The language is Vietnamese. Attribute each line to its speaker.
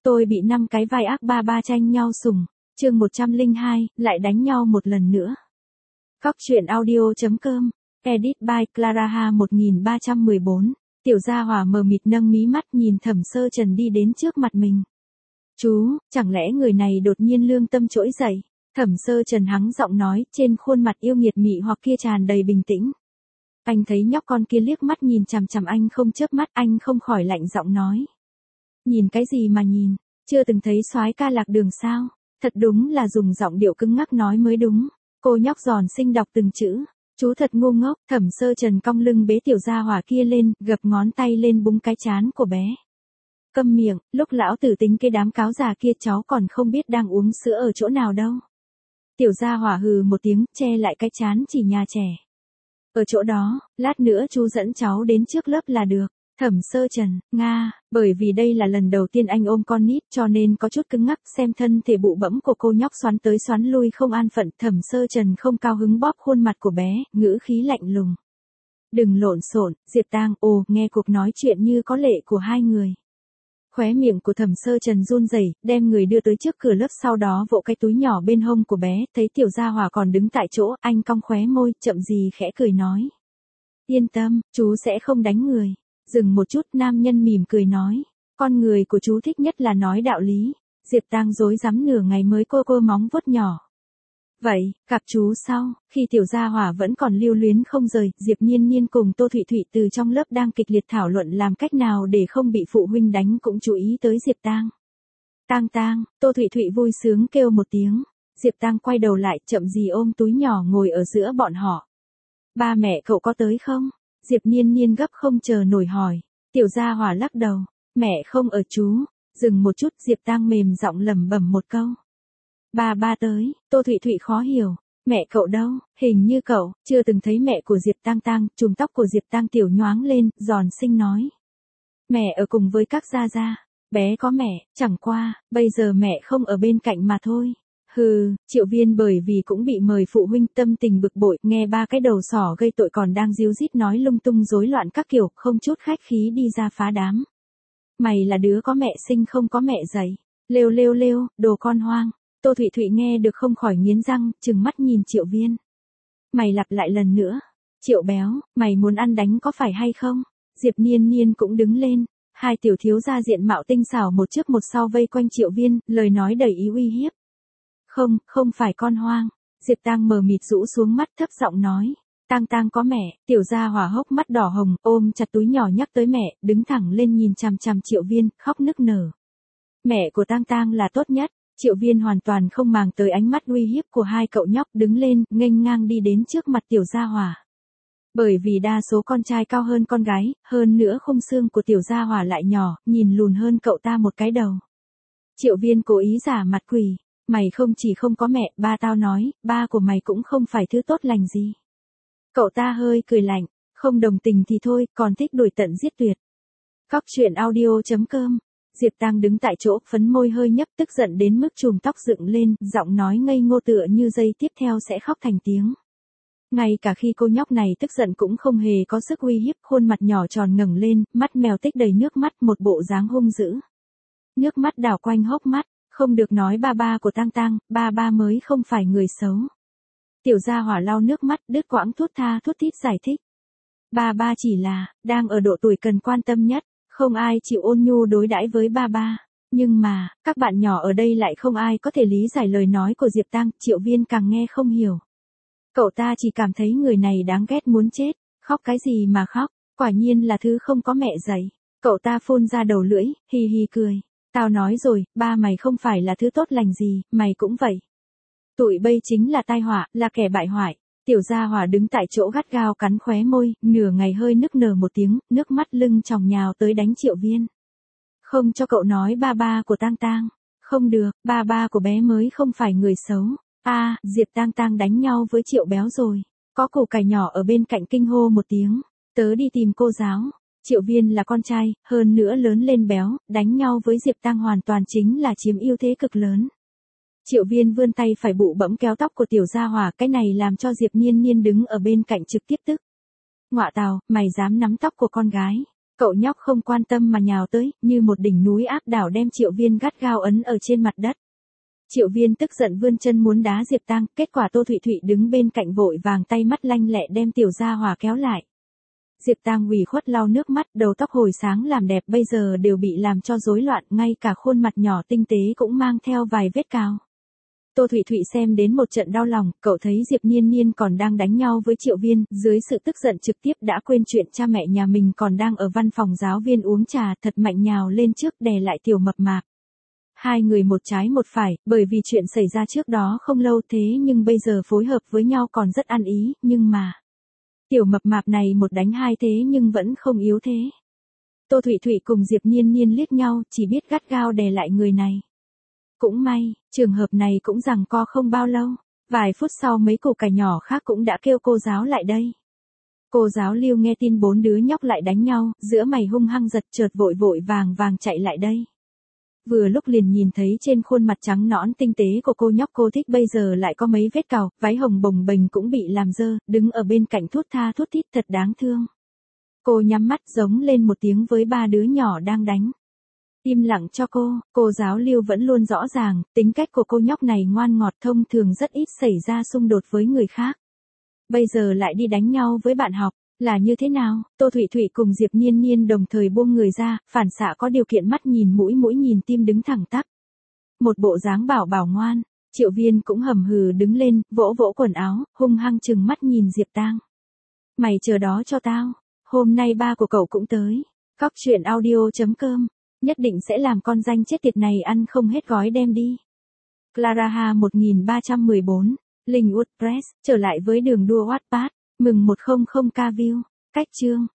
Speaker 1: Tôi bị 5 cái vai ác ba ba tranh nhau sủng. Chương 102, lại đánh nhau một lần nữa. Cóc truyện audio.com, edit by Clara 1314. Tiểu gia hỏa mờ mịt nâng mí mắt nhìn Thẩm Sơ Trần đi đến trước mặt mình. Chú, chẳng lẽ người này đột nhiên lương tâm trỗi dậy? Thẩm Sơ Trần hắng giọng nói, trên khuôn mặt yêu nghiệt mị hoặc kia tràn đầy bình tĩnh. Anh thấy nhóc con kia liếc mắt nhìn chằm chằm anh không chớp mắt, anh không khỏi lạnh giọng nói. Nhìn cái gì mà nhìn, chưa từng thấy soái ca lạc đường sao? Thật đúng là dùng giọng điệu cứng ngắc nói mới đúng. Cô nhóc giòn xinh đọc từng chữ. Chú thật ngu ngốc. Thẩm Sơ Trần cong lưng bế tiểu gia hỏa kia lên, gập ngón tay lên búng cái trán của bé. Câm miệng, lúc lão tử tính cái đám cáo già kia cháu còn không biết đang uống sữa ở chỗ nào đâu. Tiểu gia hỏa hừ một tiếng, che lại cái trán chỉ nhà trẻ. Ở chỗ đó, lát nữa chú dẫn cháu đến trước lớp là được. Thẩm Sơ Trần, Nga, bởi vì đây là lần đầu tiên anh ôm con nít cho nên có chút cứng ngắc, xem thân thể bụ bẫm của cô nhóc xoắn tới xoắn lui không an phận. Thẩm Sơ Trần không cao hứng bóp khuôn mặt của bé, ngữ khí lạnh lùng. Đừng lộn xộn, Diệp Tang, nghe cuộc nói chuyện như có lệ của hai người. Khóe miệng của Thẩm Sơ Trần run rẩy, đem người đưa tới trước cửa lớp, sau đó vỗ cái túi nhỏ bên hông của bé, thấy tiểu gia hỏa còn đứng tại chỗ, anh cong khóe môi, chậm gì khẽ cười nói. Yên tâm, chú sẽ không đánh người. Dừng một chút, nam nhân mỉm cười nói. Con người của chú thích nhất là nói đạo lý. Diệp Tang rối rắm nửa ngày mới cô móng vuốt nhỏ. Vậy, gặp chú sau, khi tiểu gia hỏa vẫn còn lưu luyến không rời, Diệp Nhiên Nhiên cùng Tô Thụy Thụy từ trong lớp đang kịch liệt thảo luận làm cách nào để không bị phụ huynh đánh cũng chú ý tới Diệp Tang. Tang Tang, Tô Thụy Thụy vui sướng kêu một tiếng. Diệp Tang quay đầu lại, chậm gì ôm túi nhỏ ngồi ở giữa bọn họ. Ba mẹ cậu có tới không? Diệp Nhiên Nhiên gấp không chờ nổi hỏi. Tiểu gia hỏa lắc đầu. Mẹ không ở chú. Dừng một chút, Diệp Tang mềm giọng lẩm bẩm một câu. Ba tới. Tô Thụy Thụy khó hiểu. Mẹ cậu đâu? Hình như cậu chưa từng thấy mẹ của Diệp Tang. Chùm tóc của Diệp Tang tiểu nhoáng lên, giòn xinh nói. Mẹ ở cùng với các gia gia. Bé có mẹ, chẳng qua, bây giờ mẹ không ở bên cạnh mà thôi. Hừ, Triệu Viên bởi vì cũng bị mời phụ huynh, tâm tình bực bội, nghe ba cái đầu sỏ gây tội còn đang díu dít nói lung tung rối loạn các kiểu, không chút khách khí đi ra phá đám. Mày là đứa có mẹ sinh không có mẹ dạy. Lêu, đồ con hoang. Tô Thụy Thụy nghe được không khỏi nghiến răng, trừng mắt nhìn Triệu Viên. Mày lặp lại lần nữa. Triệu béo, mày muốn ăn đánh có phải hay không? Diệp Nhiên Nhiên cũng đứng lên. Hai tiểu thiếu gia diện mạo tinh xảo một trước một sau vây quanh Triệu Viên, lời nói đầy ý uy hiếp. Không phải con hoang. Diệp Tang mờ mịt rũ xuống mắt, thấp giọng nói. Tang có mẹ. Tiểu gia hỏa hốc mắt đỏ hồng, ôm chặt túi nhỏ nhắc tới mẹ, đứng thẳng lên nhìn chằm chằm Triệu Viên, khóc nức nở. Mẹ của Tang là tốt nhất. Triệu Viên hoàn toàn không màng tới ánh mắt uy hiếp của hai cậu nhóc, đứng lên, nghênh ngang đi đến trước mặt tiểu gia hỏa. Bởi vì đa số con trai cao hơn con gái, hơn nữa khung xương của tiểu gia hỏa lại nhỏ, nhìn lùn hơn cậu ta một cái đầu. Triệu Viên cố ý giả mặt quỷ. Mày không chỉ không có mẹ, ba tao nói, ba của mày cũng không phải thứ tốt lành gì. Cậu ta hơi cười lạnh, không đồng tình thì thôi, còn thích đuổi tận giết tuyệt. Cóc truyện audio.com. Diệp Tang đứng tại chỗ, phấn môi hơi nhấp, tức giận đến mức chùm tóc dựng lên, giọng nói ngây ngô tựa như giây tiếp theo sẽ khóc thành tiếng. Ngay cả khi cô nhóc này tức giận cũng không hề có sức uy hiếp, khuôn mặt nhỏ tròn ngẩng lên, mắt mèo tích đầy nước mắt, một bộ dáng hung dữ. Nước mắt đảo quanh hốc mắt. Không được nói ba của Tang, ba mới không phải người xấu. Tiểu gia hỏa lau nước mắt, đứt quãng thút thít giải thích. Ba chỉ là, đang ở độ tuổi cần quan tâm nhất, không ai chịu ôn nhu đối đãi với ba. Nhưng mà, các bạn nhỏ ở đây lại không ai có thể lý giải lời nói của Diệp Tang, Triệu Viên càng nghe không hiểu. Cậu ta chỉ cảm thấy người này đáng ghét muốn chết, khóc cái gì mà khóc, quả nhiên là thứ không có mẹ dạy. Cậu ta phun ra đầu lưỡi, hi cười. Tao nói rồi, ba mày không phải là thứ tốt lành gì, mày cũng vậy. Tụi bây chính là tai họa, là kẻ bại hoại. Tiểu gia hỏa đứng tại chỗ gắt gao cắn khóe môi, nửa ngày hơi nức nở một tiếng, nước mắt lưng tròng nhào tới đánh Triệu Viên. Không cho cậu nói ba của Tang. Không được, ba của bé mới không phải người xấu. Diệp Tang đánh nhau với Triệu béo rồi. Có củ cải nhỏ ở bên cạnh kinh hô một tiếng. Tớ đi tìm cô giáo. Triệu Viên là con trai, hơn nữa lớn lên béo, đánh nhau với Diệp Tang hoàn toàn chính là chiếm ưu thế cực lớn. Triệu Viên vươn tay phải bụ bẫm kéo tóc của tiểu gia hỏa, cái này làm cho Diệp Nhiên Nhiên đứng ở bên cạnh trực tiếp tức. Ngọa tào, mày dám nắm tóc của con gái. Cậu nhóc không quan tâm mà nhào tới, như một đỉnh núi áp đảo đem Triệu Viên gắt gao ấn ở trên mặt đất. Triệu Viên tức giận vươn chân muốn đá Diệp Tang, kết quả Tô Thụy Thụy đứng bên cạnh vội vàng tay mắt lanh lẹ đem tiểu gia hỏa kéo lại. Diệp Tang ủy khuất lau nước mắt, đầu tóc hồi sáng làm đẹp bây giờ đều bị làm cho rối loạn, ngay cả khuôn mặt nhỏ tinh tế cũng mang theo vài vết cào. Tô Thụy Thụy xem đến một trận đau lòng, cậu thấy Diệp Niên Niên còn đang đánh nhau với Triệu Viên, dưới sự tức giận trực tiếp đã quên chuyện cha mẹ nhà mình còn đang ở văn phòng giáo viên uống trà, thật mạnh nhào lên trước đè lại tiểu mập mạp. Hai người một trái một phải, bởi vì chuyện xảy ra trước đó không lâu thế nhưng bây giờ phối hợp với nhau còn rất ăn ý, nhưng mà... Tiểu mập mạp này một đánh hai thế nhưng vẫn không yếu thế. Tô Thụy Thụy cùng Diệp Niên Niên liếc nhau, chỉ biết gắt gao đè lại người này. Cũng may, trường hợp này cũng giằng co không bao lâu. Vài phút sau mấy củ cải nhỏ khác cũng đã kêu cô giáo lại đây. Cô giáo Lưu nghe tin 4 đứa nhóc lại đánh nhau, giữa mày hung hăng giật chợt vội vội vàng chạy lại đây. Vừa lúc liền nhìn thấy trên khuôn mặt trắng nõn tinh tế của cô nhóc cô thích bây giờ lại có mấy vết cào, váy hồng bồng bềnh cũng bị làm dơ, đứng ở bên cạnh thút tha thút thít thật đáng thương. Cô nhắm mắt giống lên một tiếng với 3 đứa nhỏ đang đánh. Im lặng cho cô giáo Lưu vẫn luôn rõ ràng, tính cách của cô nhóc này ngoan ngọt thông thường rất ít xảy ra xung đột với người khác. Bây giờ lại đi đánh nhau với bạn học, là như thế nào? Tô Thụy Thụy cùng Diệp Niên Niên đồng thời buông người ra, phản xạ có điều kiện mắt nhìn mũi nhìn tim đứng thẳng tắp. Một bộ dáng bảo bảo ngoan, Triệu Viên cũng hầm hừ đứng lên, vỗ vỗ quần áo, hung hăng chừng mắt nhìn Diệp Tang. Mày chờ đó cho tao, hôm nay ba của cậu cũng tới. Cóc truyện audio.com, nhất định sẽ làm con danh chết tiệt này ăn không hết gói đem đi. Clara 1314, Linh WordPress, trở lại với đường đua Wattpad, mừng 100k view, cách chương.